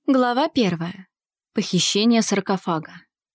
Глава 1. Похищение саркофага.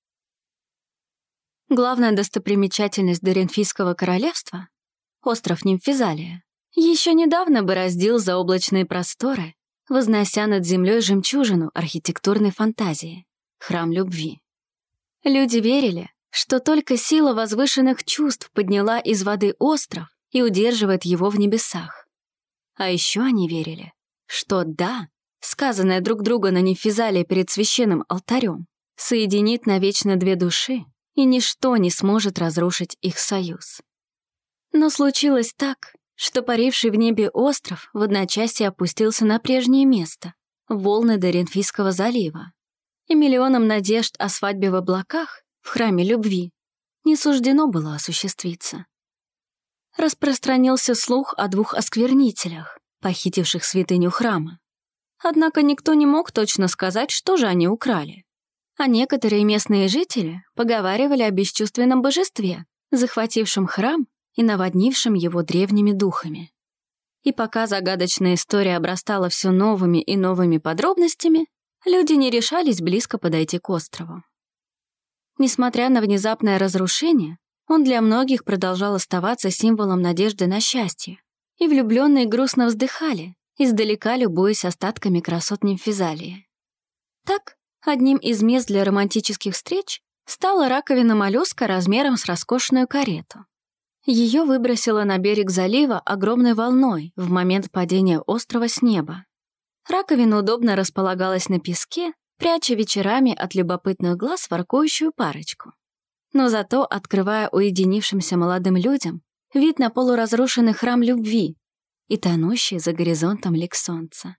Главная достопримечательность Доринфийского королевства — остров Нимфизалия — еще недавно бороздил заоблачные просторы, вознося над землей жемчужину архитектурной фантазии — храм любви. Люди верили, что только сила возвышенных чувств подняла из воды остров и удерживает его в небесах. А еще они верили, что да, сказанное друг друга на Нимфизалии перед священным алтарем, соединит навечно две души, и ничто не сможет разрушить их союз. Но случилось так, что паривший в небе остров в одночасье опустился на прежнее место, в волны Доринфийского залива, и миллионам надежд о свадьбе в облаках, в храме любви, не суждено было осуществиться. Распространился слух о двух осквернителях, похитивших святыню храма. Однако никто не мог точно сказать, что же они украли. А некоторые местные жители поговаривали о бесчувственном божестве, захватившем храм и наводнившем его древними духами. И пока загадочная история обрастала все новыми и новыми подробностями, люди не решались близко подойти к острову. Несмотря на внезапное разрушение, он для многих продолжал оставаться символом надежды на счастье, и влюбленные грустно вздыхали, издалека любуясь остатками красот Нимфизалии. Так, одним из мест для романтических встреч стала раковина моллюска размером с роскошную карету. Ее выбросило на берег залива огромной волной в момент падения острова с неба. Раковина удобно располагалась на песке, пряча вечерами от любопытных глаз воркующую парочку. Но зато открывая уединившимся молодым людям вид на полуразрушенный храм любви и тонущий за горизонтом лик солнца.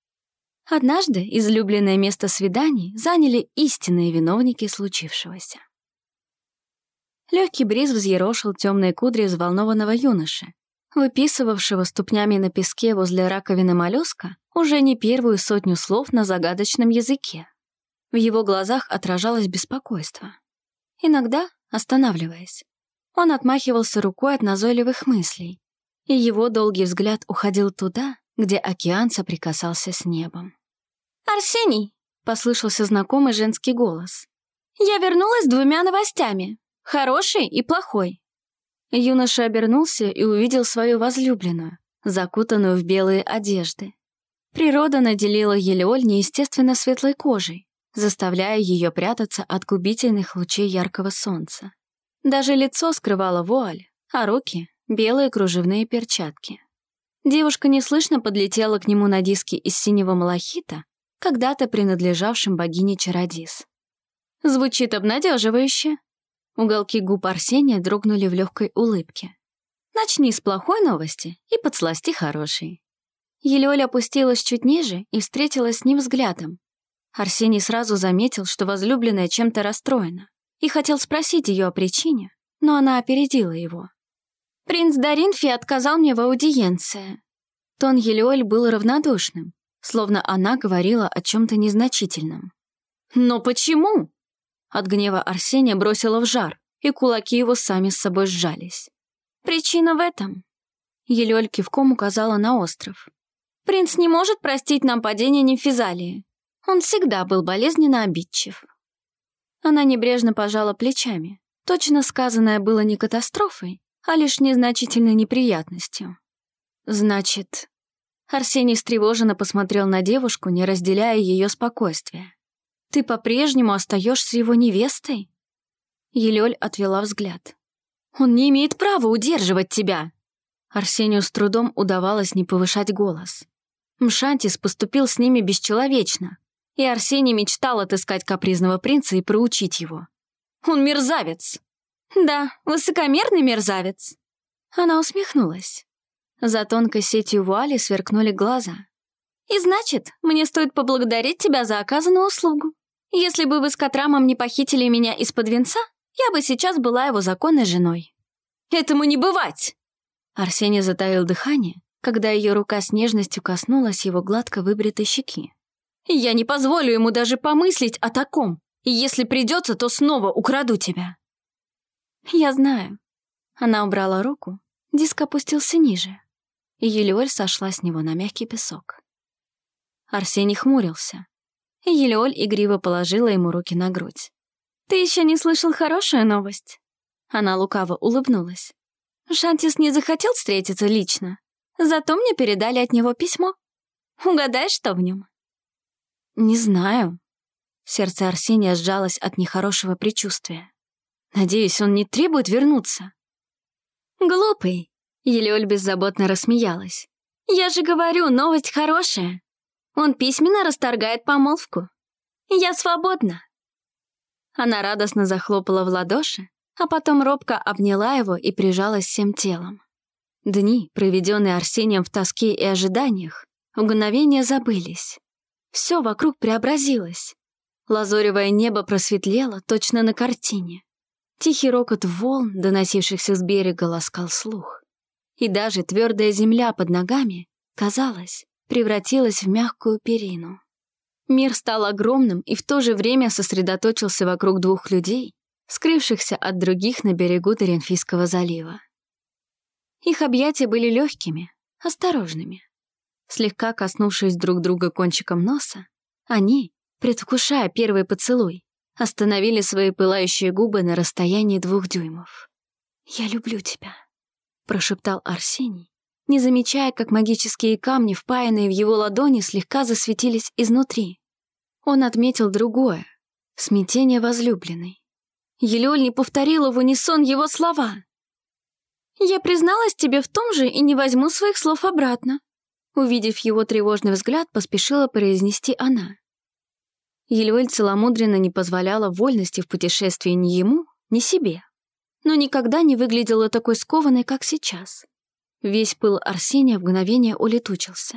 Однажды излюбленное место свиданий заняли истинные виновники случившегося. Легкий бриз взъерошил темные кудри взволнованного юноши, выписывавшего ступнями на песке возле раковины моллюска уже не первую сотню слов на загадочном языке. В его глазах отражалось беспокойство. Иногда, останавливаясь, он отмахивался рукой от назойливых мыслей, и его долгий взгляд уходил туда, где океан соприкасался с небом. «Арсений!» — послышался знакомый женский голос. «Я вернулась с двумя новостями, хорошей и плохой». Юноша обернулся и увидел свою возлюбленную, закутанную в белые одежды. Природа наделила Елеоль неестественно светлой кожей, заставляя ее прятаться от губительных лучей яркого солнца. Даже лицо скрывало вуаль, а руки — белые кружевные перчатки. Девушка неслышно подлетела к нему на диске из синего малахита, когда-то принадлежавшим богине Чародис. Звучит обнадеживающе. Уголки губ Арсения дрогнули в легкой улыбке. Начни с плохой новости и подсласти хорошей. Елеоль опустилась чуть ниже и встретилась с ним взглядом. Арсений сразу заметил, что возлюбленная чем-то расстроена, и хотел спросить ее о причине, но она опередила его. «Принц Доринфи отказал мне в аудиенции». Тон Елеоль был равнодушным, словно она говорила о чем-то незначительном. «Но почему?» От гнева Арсения бросило в жар, и кулаки его сами с собой сжались. «Причина в этом». Елеоль кивком указала на остров. «Принц не может простить нам падение Нимфизалии. Он всегда был болезненно обидчив». Она небрежно пожала плечами. Точно сказанное было не катастрофой, а лишь незначительной неприятностью. «Значит...» Арсений встревоженно посмотрел на девушку, не разделяя ее спокойствия. «Ты по-прежнему остаешься его невестой?» Елеоль отвела взгляд. «Он не имеет права удерживать тебя!» Арсению с трудом удавалось не повышать голос. Мшантис поступил с ними бесчеловечно, и Арсений мечтал отыскать капризного принца и проучить его. «Он мерзавец!» «Да, высокомерный мерзавец!» Она усмехнулась. За тонкой сетью вуали сверкнули глаза. «И значит, мне стоит поблагодарить тебя за оказанную услугу. Если бы вы с Катрамом не похитили меня из-под венца, я бы сейчас была его законной женой». «Этому не бывать!» Арсений затаил дыхание, когда ее рука с нежностью коснулась его гладко выбритой щеки. «Я не позволю ему даже помыслить о таком, и если придется, то снова украду тебя». «Я знаю». Она убрала руку, диск опустился ниже, и Елеоль сошла с него на мягкий песок. Арсений хмурился. Елеоль игриво положила ему руки на грудь. «Ты еще не слышал хорошую новость?» Она лукаво улыбнулась. «Шантис не захотел встретиться лично, зато мне передали от него письмо. Угадай, что в нем?» «Не знаю». Сердце Арсения сжалось от нехорошего предчувствия. «Надеюсь, он не требует вернуться?» «Глупый!» — Елеоль беззаботно рассмеялась. «Я же говорю, новость хорошая. Он письменно расторгает помолвку. Я свободна!» Она радостно захлопала в ладоши, а потом робко обняла его и прижалась всем телом. Дни, проведенные Арсением в тоске и ожиданиях, в мгновение забылись. Все вокруг преобразилось. Лазоревое небо просветлело точно на картине. Тихий рокот волн, доносившихся с берега, ласкал слух. И даже твердая земля под ногами, казалось, превратилась в мягкую перину. Мир стал огромным и в то же время сосредоточился вокруг двух людей, скрывшихся от других на берегу Доренфийского залива. Их объятия были легкими, осторожными. Слегка коснувшись друг друга кончиком носа, они, предвкушая первый поцелуй, остановили свои пылающие губы на расстоянии 2 дюймов. «Я люблю тебя», — прошептал Арсений, не замечая, как магические камни, впаянные в его ладони, слегка засветились изнутри. Он отметил другое — смятение возлюбленной. Елеоль не повторила в унисон его слова. «Я призналась тебе в том же и не возьму своих слов обратно», увидев его тревожный взгляд, поспешила произнести она. Елеоль целомудренно не позволяла вольности в путешествии ни ему, ни себе, но никогда не выглядела такой скованной, как сейчас. Весь пыл Арсения в мгновение улетучился.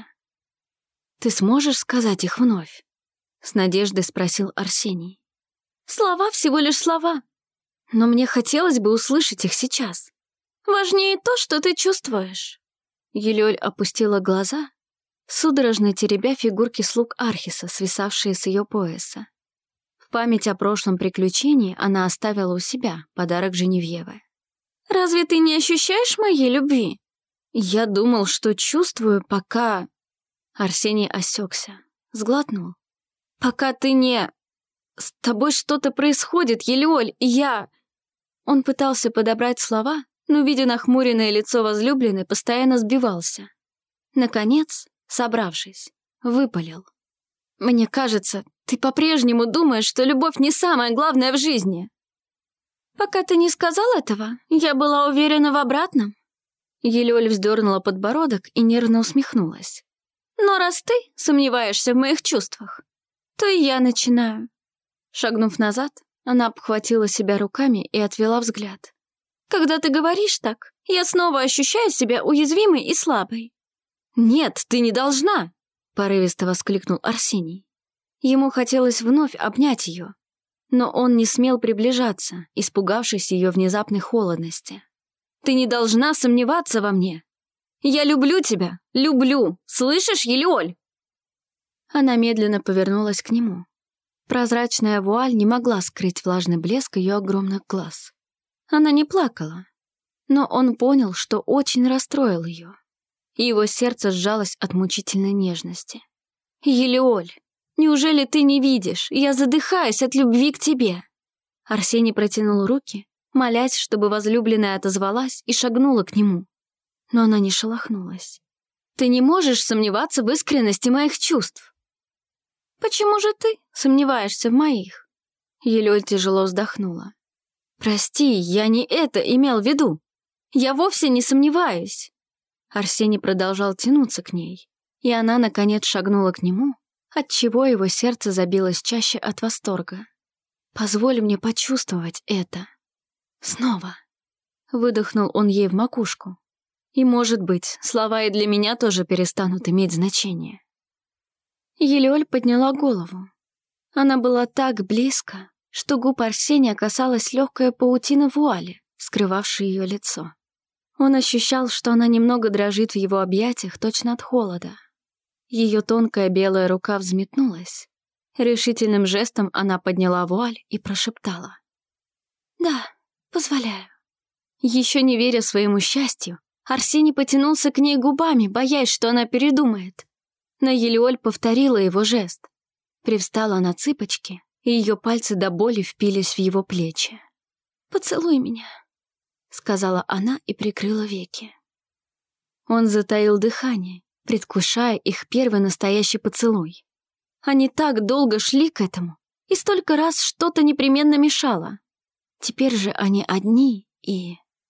«Ты сможешь сказать их вновь?» — с надеждой спросил Арсений. «Слова всего лишь слова, но мне хотелось бы услышать их сейчас. Важнее то, что ты чувствуешь». Елеоль опустила глаза, судорожно теребя фигурки слуг Архиса, свисавшие с ее пояса. В память о прошлом приключении она оставила у себя подарок Женевьевы. «Разве ты не ощущаешь моей любви?» «Я думал, что чувствую, пока...» Арсений осекся, сглотнул. «Пока ты не... С тобой что-то происходит, Елеоль, и я...» Он пытался подобрать слова, но, видя нахмуренное лицо возлюбленной, постоянно сбивался. Наконец, собравшись, выпалил. «Мне кажется, ты по-прежнему думаешь, что любовь не самое главное в жизни». «Пока ты не сказал этого, я была уверена в обратном». Елеоль вздернула подбородок и нервно усмехнулась. «Но раз ты сомневаешься в моих чувствах, то и я начинаю». Шагнув назад, она обхватила себя руками и отвела взгляд. «Когда ты говоришь так, я снова ощущаю себя уязвимой и слабой». «Нет, ты не должна!» — порывисто воскликнул Арсений. Ему хотелось вновь обнять ее, но он не смел приближаться, испугавшись ее внезапной холодности. «Ты не должна сомневаться во мне! Я люблю тебя! Люблю! Слышишь, Елеоль?» Она медленно повернулась к нему. Прозрачная вуаль не могла скрыть влажный блеск ее огромных глаз. Она не плакала, но он понял, что очень расстроил ее, и его сердце сжалось от мучительной нежности. «Елеоль, неужели ты не видишь? Я задыхаюсь от любви к тебе!» Арсений протянул руки, молясь, чтобы возлюбленная отозвалась и шагнула к нему. Но она не шелохнулась. «Ты не можешь сомневаться в искренности моих чувств». «Почему же ты сомневаешься в моих?» Елеоль тяжело вздохнула. «Прости, я не это имел в виду. Я вовсе не сомневаюсь». Арсений продолжал тянуться к ней, и она, наконец, шагнула к нему, отчего его сердце забилось чаще от восторга. «Позволь мне почувствовать это. Снова». Выдохнул он ей в макушку. «И, может быть, слова и для меня тоже перестанут иметь значение». Елеоль подняла голову. Она была так близко, что губ Арсения касалась легкая паутина вуали, скрывавшая ее лицо. Он ощущал, что она немного дрожит в его объятиях точно от холода. Ее тонкая белая рука взметнулась. Решительным жестом она подняла вуаль и прошептала. «Да, позволяю». Еще не веря своему счастью, Арсений потянулся к ней губами, боясь, что она передумает. Но Елеоль повторила его жест. Привстала на цыпочки, и ее пальцы до боли впились в его плечи. «Поцелуй меня», — сказала она и прикрыла веки. Он затаил дыхание, предвкушая их первый настоящий поцелуй. Они так долго шли к этому, и столько раз что-то непременно мешало. Теперь же они одни, и...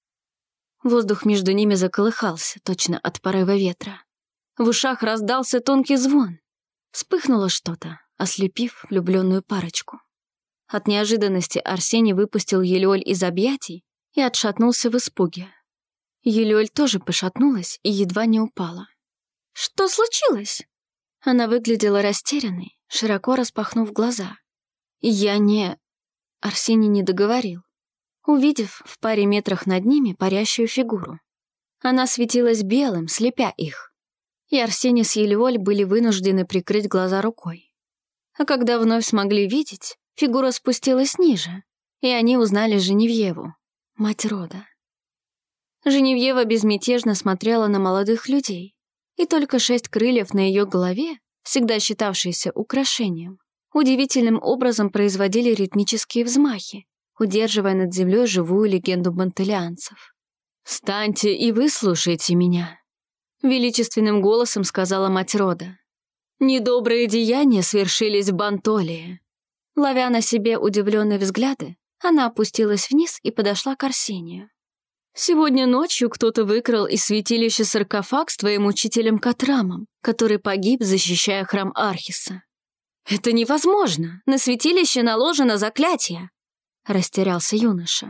Воздух между ними заколыхался, точно от порыва ветра. В ушах раздался тонкий звон. Вспыхнуло что-то, ослепив влюбленную парочку. От неожиданности Арсений выпустил Елёль из объятий и отшатнулся в испуге. Елёль тоже пошатнулась и едва не упала. «Что случилось?» Она выглядела растерянной, широко распахнув глаза. «Я не...» Арсений не договорил, увидев в паре метрах над ними парящую фигуру. Она светилась белым, слепя их. И Арсений с Елёль были вынуждены прикрыть глаза рукой. А когда вновь смогли видеть, фигура спустилась ниже, и они узнали Женевьеву, мать рода. Женевьева безмятежно смотрела на молодых людей, и только 6 крыльев на ее голове, всегда считавшиеся украшением, удивительным образом производили ритмические взмахи, удерживая над землей живую легенду бантелианцев. «Встаньте и выслушайте меня», — величественным голосом сказала мать рода. «Недобрые деяния свершились в Бантолии». Ловя на себе удивленные взгляды, она опустилась вниз и подошла к Арсению. «Сегодня ночью кто-то выкрал из святилища саркофаг с твоим учителем Катрамом, который погиб, защищая храм Архиса». «Это невозможно! На святилище наложено заклятие!» — растерялся юноша.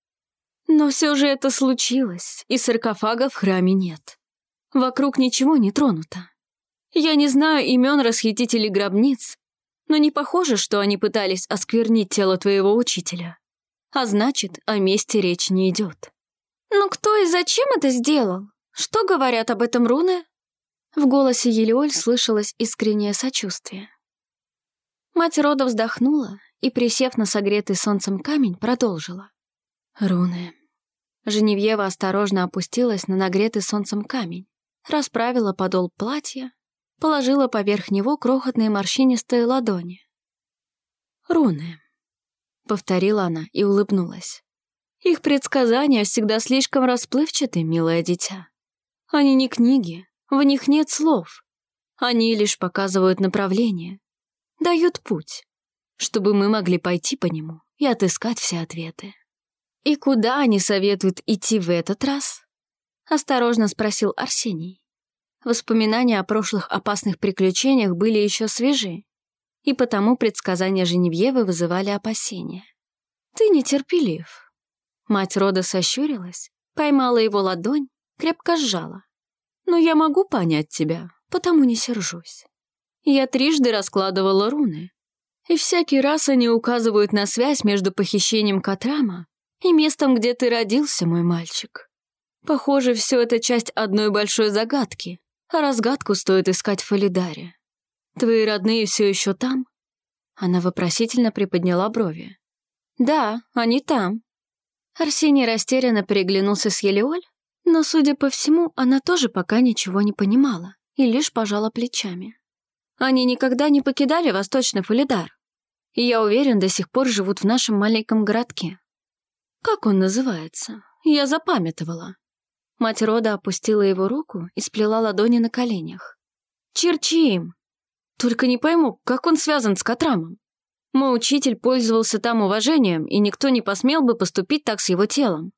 «Но все же это случилось, и саркофага в храме нет. Вокруг ничего не тронуто. Я не знаю имен расхитителей гробниц, но не похоже, что они пытались осквернить тело твоего учителя. А значит, о мести речь не идет». «Но кто и зачем это сделал? Что говорят об этом руны?» В голосе Елеоль слышалось искреннее сочувствие. Мать рода вздохнула и, присев на согретый солнцем камень, продолжила. «Руны». Женевьева осторожно опустилась на нагретый солнцем камень, расправила подол платья, положила поверх него крохотные морщинистые ладони. «Руны», — повторила она и улыбнулась. «Их предсказания всегда слишком расплывчаты, милое дитя. Они не книги, в них нет слов. Они лишь показывают направление, дают путь, чтобы мы могли пойти по нему и отыскать все ответы». «И куда они советуют идти в этот раз?» — осторожно спросил Арсений. Воспоминания о прошлых опасных приключениях были еще свежи, и потому предсказания Женевьевы вызывали опасения. «Ты нетерпелив». Мать рода сощурилась, поймала его ладонь, крепко сжала. «Но я могу понять тебя, потому не сержусь. Я трижды раскладывала руны, и всякий раз они указывают на связь между похищением Катрама и местом, где ты родился, мой мальчик. Похоже, все это часть одной большой загадки, а разгадку стоит искать в Фалидаре. Твои родные все еще там?» Она вопросительно приподняла брови. «Да, они там». Арсений растерянно переглянулся с Елеоль, но, судя по всему, она тоже пока ничего не понимала и лишь пожала плечами. «Они никогда не покидали Восточный Фалидар, и, я уверен, до сих пор живут в нашем маленьком городке. Как он называется? Я запамятовала». Мать рода опустила его руку и сплела ладони на коленях. «Черчим! Только не пойму, как он связан с Катрамом. Мой учитель пользовался там уважением, и никто не посмел бы поступить так с его телом.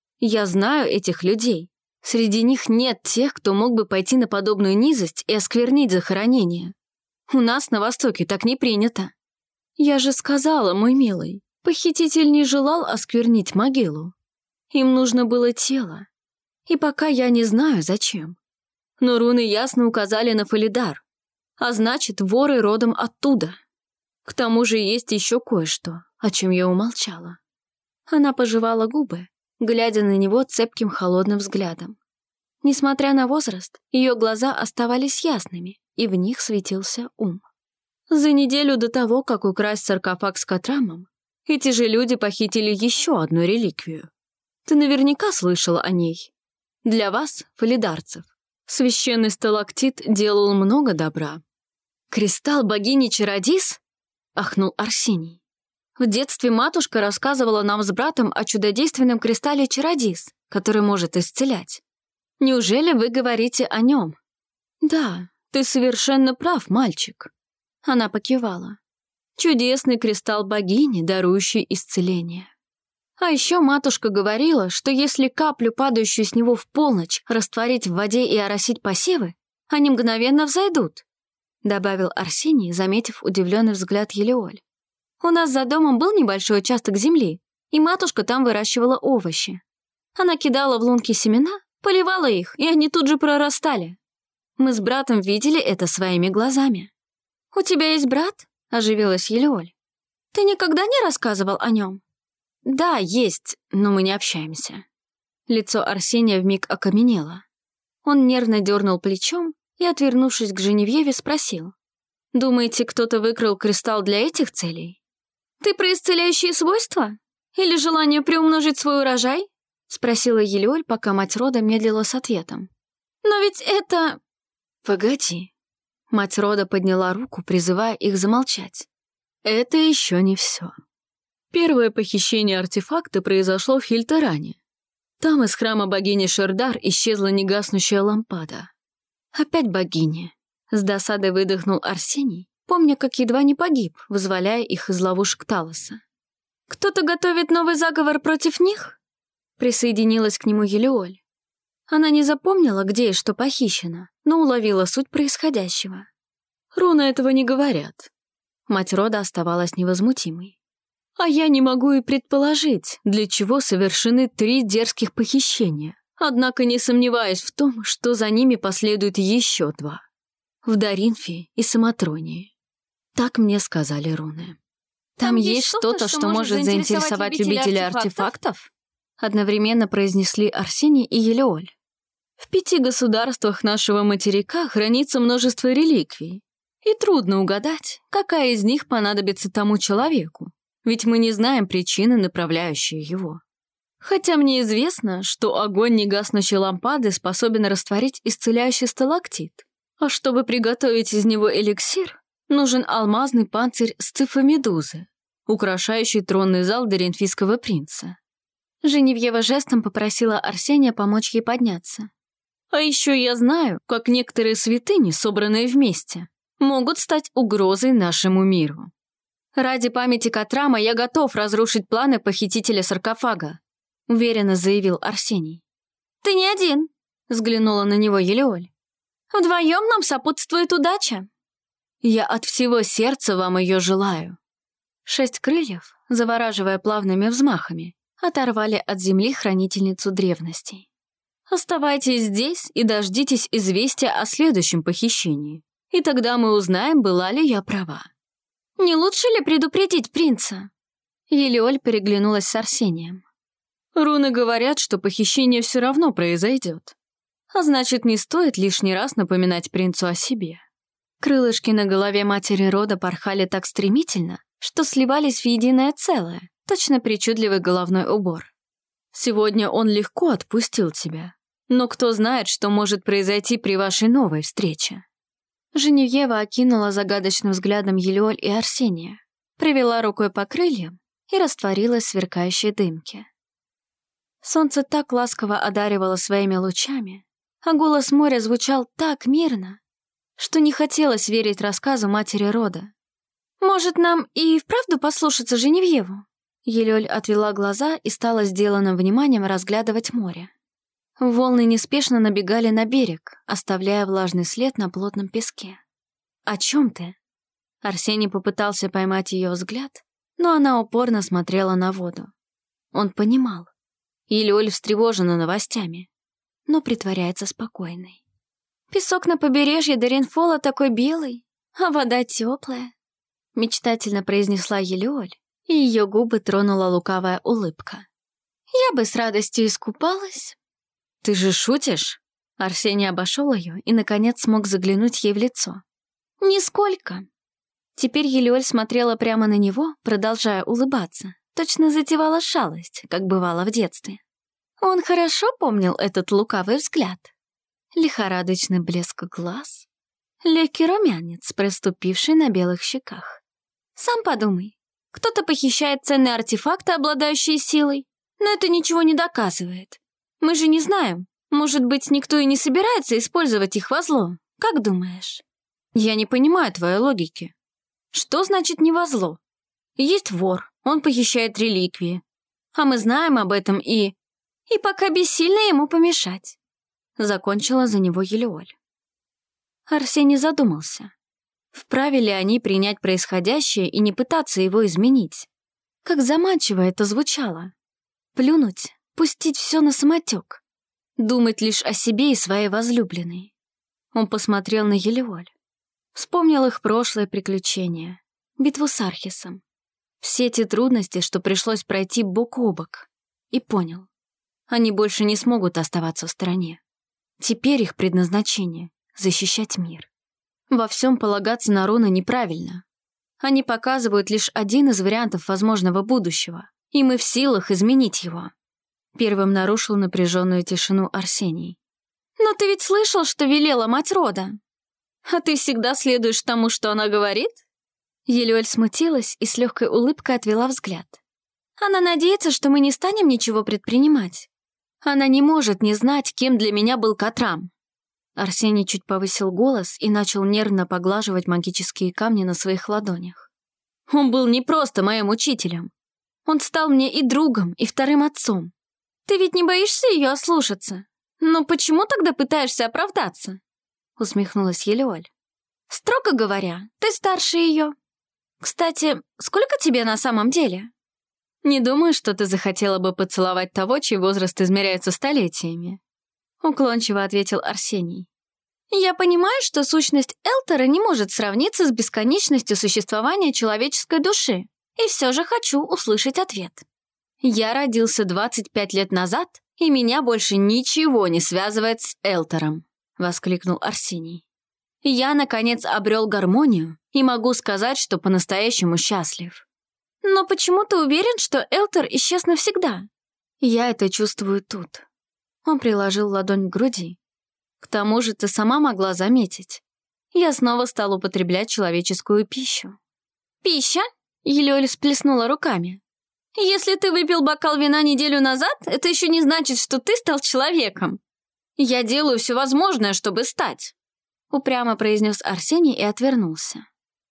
Я знаю этих людей. Среди них нет тех, кто мог бы пойти на подобную низость и осквернить захоронение. У нас на Востоке так не принято. Я же сказала, мой милый, похититель не желал осквернить могилу. Им нужно было тело. И пока я не знаю, зачем. Но руны ясно указали на Фалидар, а значит, воры родом оттуда. К тому же есть еще кое-что, о чем я умолчала». Она пожевала губы, глядя на него цепким холодным взглядом. Несмотря на возраст, ее глаза оставались ясными, и в них светился ум. За неделю до того, как украсть саркофаг с Катрамом, эти же люди похитили еще одну реликвию. Ты наверняка слышала о ней. Для вас, фалидарцев, священный сталактит делал много добра. «Кристалл богини Чародис?» — ахнул Арсений. «В детстве матушка рассказывала нам с братом о чудодейственном кристалле Чародис, который может исцелять. Неужели вы говорите о нем?» «Да, ты совершенно прав, мальчик». Она покивала. «Чудесный кристалл богини, дарующий исцеление. А еще матушка говорила, что если каплю, падающую с него в полночь, растворить в воде и оросить посевы, они мгновенно взойдут», — добавил Арсений, заметив удивленный взгляд Елеоль. «У нас за домом был небольшой участок земли, и матушка там выращивала овощи. Она кидала в лунки семена, поливала их, и они тут же прорастали. Мы с братом видели это своими глазами». «У тебя есть брат?» — оживилась Елеоль. «Ты никогда не рассказывал о нем?» «Да, есть, но мы не общаемся». Лицо Арсения вмиг окаменело. Он нервно дернул плечом и, отвернувшись к Женевьеве, спросил. «Думаете, кто-то выкрал кристалл для этих целей?» «Ты про исцеляющие свойства? Или желание приумножить свой урожай?» — спросила Елеоль, пока мать рода медлила с ответом. «Но ведь это...» «Погоди». Мать рода подняла руку, призывая их замолчать. «Это еще не все. Первое похищение артефакта произошло в Хильтеране. Там из храма богини Шердар исчезла негаснущая лампада. Опять богини. С досадой выдохнул Арсений, помня, как едва не погиб, вызволяя их из ловушек Талоса. «Кто-то готовит новый заговор против них?» Присоединилась к нему Елеоль. Она не запомнила, где и что похищено, но уловила суть происходящего. «Руны этого не говорят». Мать рода оставалась невозмутимой. «А я не могу и предположить, для чего совершены 3 дерзких похищения, однако не сомневаюсь в том, что за ними последует еще 2. В Даринфе и Самотронии. Так мне сказали руны». «Там есть что-то, что может заинтересовать любителя артефактов?» Одновременно произнесли Арсений и Елеоль. «В 5 государствах нашего материка хранится множество реликвий, и трудно угадать, какая из них понадобится тому человеку, ведь мы не знаем причины, направляющей его. Хотя мне известно, что огонь негаснущей лампады способен растворить исцеляющий сталактит, а чтобы приготовить из него эликсир, нужен алмазный панцирь сцифомедузы, украшающий тронный зал Даринфийского принца». Женевьева жестом попросила Арсения помочь ей подняться. «А еще я знаю, как некоторые святыни, собранные вместе, могут стать угрозой нашему миру. Ради памяти Катрама я готов разрушить планы похитителя саркофага», — уверенно заявил Арсений. «Ты не один», — взглянула на него Елеоль. «Вдвоем нам сопутствует удача». «Я от всего сердца вам ее желаю». 6 крыльев, завораживая плавными взмахами, оторвали от земли хранительницу древностей. «Оставайтесь здесь и дождитесь известия о следующем похищении, и тогда мы узнаем, была ли я права». «Не лучше ли предупредить принца?» Елеоль переглянулась с Арсением. «Руны говорят, что похищение все равно произойдет. А значит, не стоит лишний раз напоминать принцу о себе». Крылышки на голове матери рода порхали так стремительно, что сливались в единое целое, точно причудливый головной убор. «Сегодня он легко отпустил тебя, но кто знает, что может произойти при вашей новой встрече». Женевьева окинула загадочным взглядом Елеоль и Арсения, провела рукой по крыльям и растворилась в сверкающей дымке. Солнце так ласково одаривало своими лучами, а голос моря звучал так мирно, что не хотелось верить рассказу матери рода. «Может, нам и вправду послушаться Женевьеву?» Елеоль отвела глаза и стала сделанным вниманием разглядывать море. Волны неспешно набегали на берег, оставляя влажный след на плотном песке. «О чем ты?» Арсений попытался поймать ее взгляд, но она упорно смотрела на воду. Он понимал. Елеоль встревожена новостями, но притворяется спокойной. «Песок на побережье Даринфола такой белый, а вода теплая», мечтательно произнесла Елеоль, и ее губы тронула лукавая улыбка. «Я бы с радостью искупалась». «Ты же шутишь?» Арсений обошел ее и, наконец, смог заглянуть ей в лицо. «Нисколько». Теперь Елеоль смотрела прямо на него, продолжая улыбаться. Точно затевала шалость, как бывало в детстве. Он хорошо помнил этот лукавый взгляд. Лихорадочный блеск глаз, Легкий румянец, проступивший на белых щеках. Сам подумай, кто-то похищает ценные артефакты, обладающие силой, но это ничего не доказывает. Мы же не знаем, может быть, никто и не собирается использовать их во зло. Как думаешь? Я не понимаю твоей логики. Что значит не во зло? Есть вор, он похищает реликвии. А мы знаем об этом и пока бессильно ему помешать. Закончила за него Елеоль. Арсений задумался. Вправе ли они принять происходящее и не пытаться его изменить? Как заманчиво это звучало. Плюнуть, пустить все на самотек. Думать лишь о себе и своей возлюбленной. Он посмотрел на Елеоль. Вспомнил их прошлое приключение, битву с Архисом. Все те трудности, что пришлось пройти бок о бок. И понял. Они больше не смогут оставаться в стороне. Теперь их предназначение — защищать мир. Во всем полагаться на руны неправильно. Они показывают лишь один из вариантов возможного будущего, и мы в силах изменить его. Первым нарушил напряженную тишину Арсений. «Но ты ведь слышал, что велела мать рода? А ты всегда следуешь тому, что она говорит?» Елеоль смутилась и с легкой улыбкой отвела взгляд. «Она надеется, что мы не станем ничего предпринимать. Она не может не знать, кем для меня был Катрам». Арсений чуть повысил голос и начал нервно поглаживать магические камни на своих ладонях. «Он был не просто моим учителем. Он стал мне и другом, и вторым отцом. Ты ведь не боишься ее ослушаться? Но почему тогда пытаешься оправдаться?» Усмехнулась Елеоль. «Строго говоря, ты старше ее. Кстати, сколько тебе на самом деле?» «Не думаю, что ты захотела бы поцеловать того, чей возраст измеряется столетиями», уклончиво ответил Арсений. «Я понимаю, что сущность Элтера не может сравниться с бесконечностью существования человеческой души, и все же хочу услышать ответ. Я родился 25 лет назад, и меня больше ничего не связывает с Элтером», воскликнул Арсений. «Я, наконец, обрел гармонию и могу сказать, что по-настоящему счастлив». «Но почему ты уверен, что Элтер исчез навсегда?» «Я это чувствую тут». Он приложил ладонь к груди. «К тому же ты сама могла заметить. Я снова стал употреблять человеческую пищу». «Пища?» — Елеоль всплеснула руками. «Если ты выпил бокал вина неделю назад, это еще не значит, что ты стал человеком. Я делаю все возможное, чтобы стать», — упрямо произнес Арсений и отвернулся.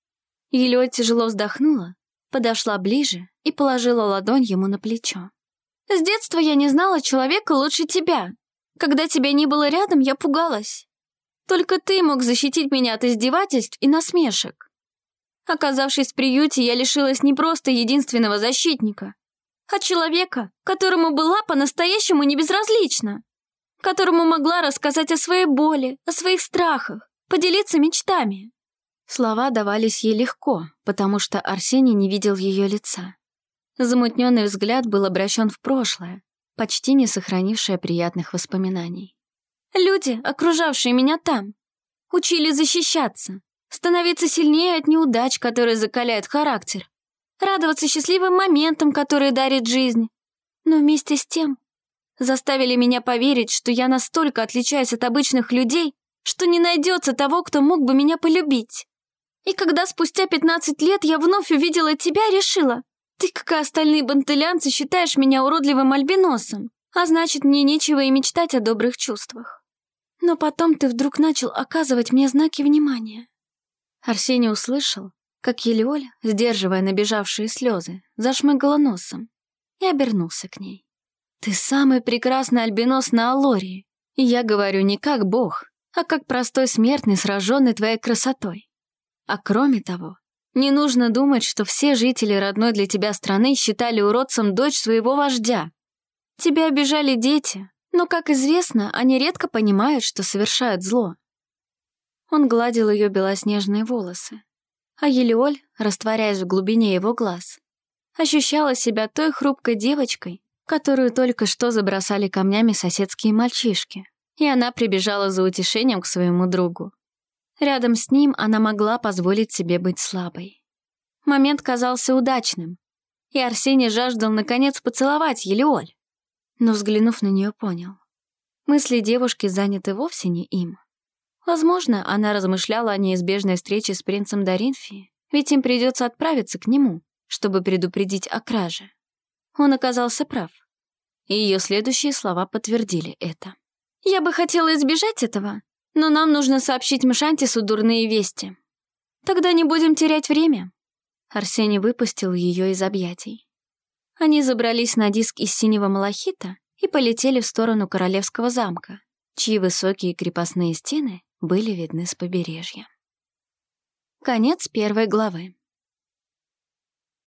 Елеоль тяжело вздохнула, подошла ближе и положила ладонь ему на плечо. «С детства я не знала человека лучше тебя. Когда тебя не было рядом, я пугалась. Только ты мог защитить меня от издевательств и насмешек. Оказавшись в приюте, я лишилась не просто единственного защитника, а человека, которому была по-настоящему не безразлична, которому могла рассказать о своей боли, о своих страхах, поделиться мечтами». Слова давались ей легко, потому что Арсений не видел ее лица. Замутненный взгляд был обращен в прошлое, почти не сохранившее приятных воспоминаний. «Люди, окружавшие меня там, учили защищаться, становиться сильнее от неудач, которые закаляют характер, радоваться счастливым моментам, которые дарит жизнь. Но вместе с тем заставили меня поверить, что я настолько отличаюсь от обычных людей, что не найдется того, кто мог бы меня полюбить. И когда спустя 15 лет я вновь увидела тебя, решила, ты, как и остальные бантылянцы, считаешь меня уродливым альбиносом, а значит, мне нечего и мечтать о добрых чувствах. Но потом ты вдруг начал оказывать мне знаки внимания». Арсений услышал, как Елеоль, сдерживая набежавшие слезы, зашмыгала носом и обернулся к ней. «Ты самый прекрасный альбинос на Алории, и я говорю не как бог, а как простой смертный, сраженный твоей красотой. А кроме того, не нужно думать, что все жители родной для тебя страны считали уродцем дочь своего вождя. Тебя обижали дети, но, как известно, они редко понимают, что совершают зло». Он гладил ее белоснежные волосы, а Елеоль, растворяясь в глубине его глаз, ощущала себя той хрупкой девочкой, которую только что забросали камнями соседские мальчишки, и она прибежала за утешением к своему другу. Рядом с ним она могла позволить себе быть слабой. Момент казался удачным, и Арсений жаждал наконец поцеловать Елеоль. Но, взглянув на нее, понял. Мысли девушки заняты вовсе не им. Возможно, она размышляла о неизбежной встрече с принцем Даринфи, ведь им придется отправиться к нему, чтобы предупредить о краже. Он оказался прав, и ее следующие слова подтвердили это. «Я бы хотела избежать этого, но нам нужно сообщить Мшантису дурные вести. Тогда не будем терять время». Арсений выпустил ее из объятий. Они забрались на диск из синего малахита и полетели в сторону Королевского замка, чьи высокие крепостные стены были видны с побережья. Конец 1 главы.